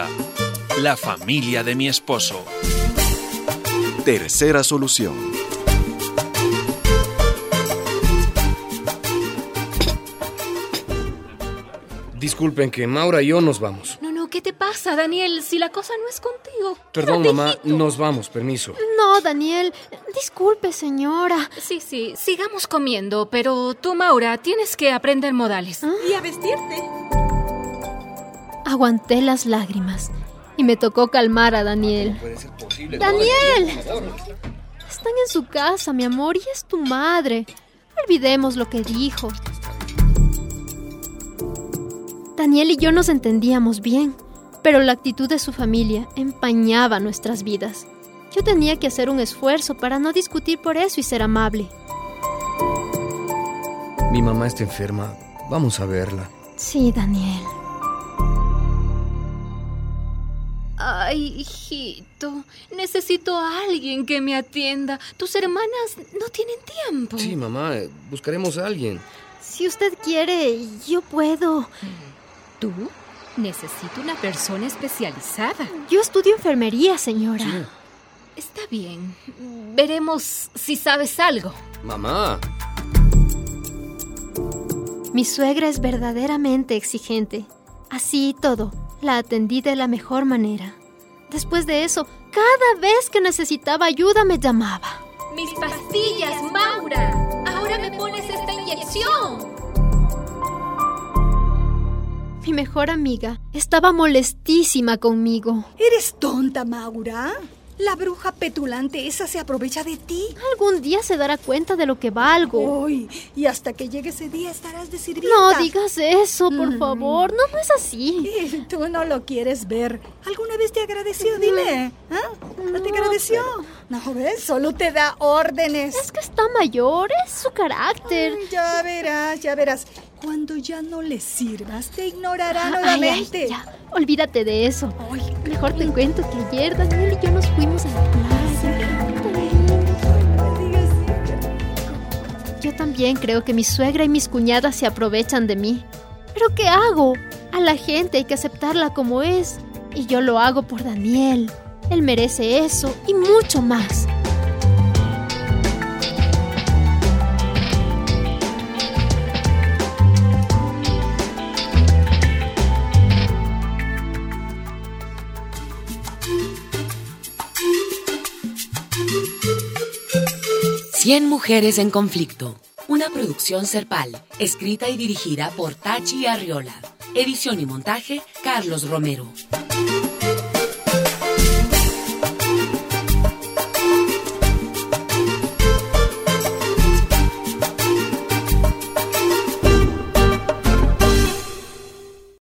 presenta La familia de mi esposo. Tercera solución. Disculpen que Maura y yo nos vamos. No, ¿qué te pasa, Daniel? Si la cosa no es contigo. Perdón, mamá, nos vamos, permiso. No, Daniel, disculpe, señora. Sí, sigamos comiendo, pero tú, Maura, tienes que aprender modales. Y a vestirte. Aguanté las lágrimas y me tocó calmar a Daniel. No puede ser posible. ¡Daniel! Están en su casa, mi amor, y es tu madre. No olvidemos lo que dijo. Daniel y yo nos entendíamos bien, pero la actitud de su familia empañaba nuestras vidas. Yo tenía que hacer un esfuerzo para no discutir por eso y ser amable. Mi mamá está enferma. Vamos a verla. Sí, Daniel. Ay, hijito, necesito a alguien que me atienda. Tus hermanas no tienen tiempo. Sí, mamá, buscaremos a alguien. Si usted quiere, yo puedo. ¿Tú? Necesito una persona especializada. Yo estudio enfermería, señora. Sí. Está bien. Veremos si sabes algo. Mamá. Mi suegra es verdaderamente exigente. Así y todo, la atendí de la mejor manera. Después de eso, cada vez que necesitaba ayuda me llamaba. ¡Mis pastillas, Maura! ¡Ahora me pones esta inyección! Mi mejor amiga estaba molestísima conmigo. ¿Eres tonta, Maura? La bruja petulante esa se aprovecha de ti. Algún día se dará cuenta de lo que valgo. Uy, y hasta que llegue ese día estarás de sirvienta. No digas eso, por favor. No es así. Tú no lo quieres ver. ¿Alguna vez te agradeció? Dile. ¿No te agradeció? No, ¿ves? Solo te da órdenes. Es que está mayor, es su carácter. Ya verás. Cuando ya no le sirvas, te ignorará nuevamente. Ay, ya. Olvídate de eso. Ay, Mejor te cuento que ayer Daniel y yo nos fuimos a la playa. Yo también creo que mi suegra y mis cuñadas se aprovechan de mí. ¿Pero qué hago? A la gente hay que aceptarla como es. Y yo lo hago por Daniel. Él merece eso y mucho más. Cien mujeres en conflicto. Una producción Serpal, escrita y dirigida por Tachi Arriola. Edición y montaje, Carlos Romero.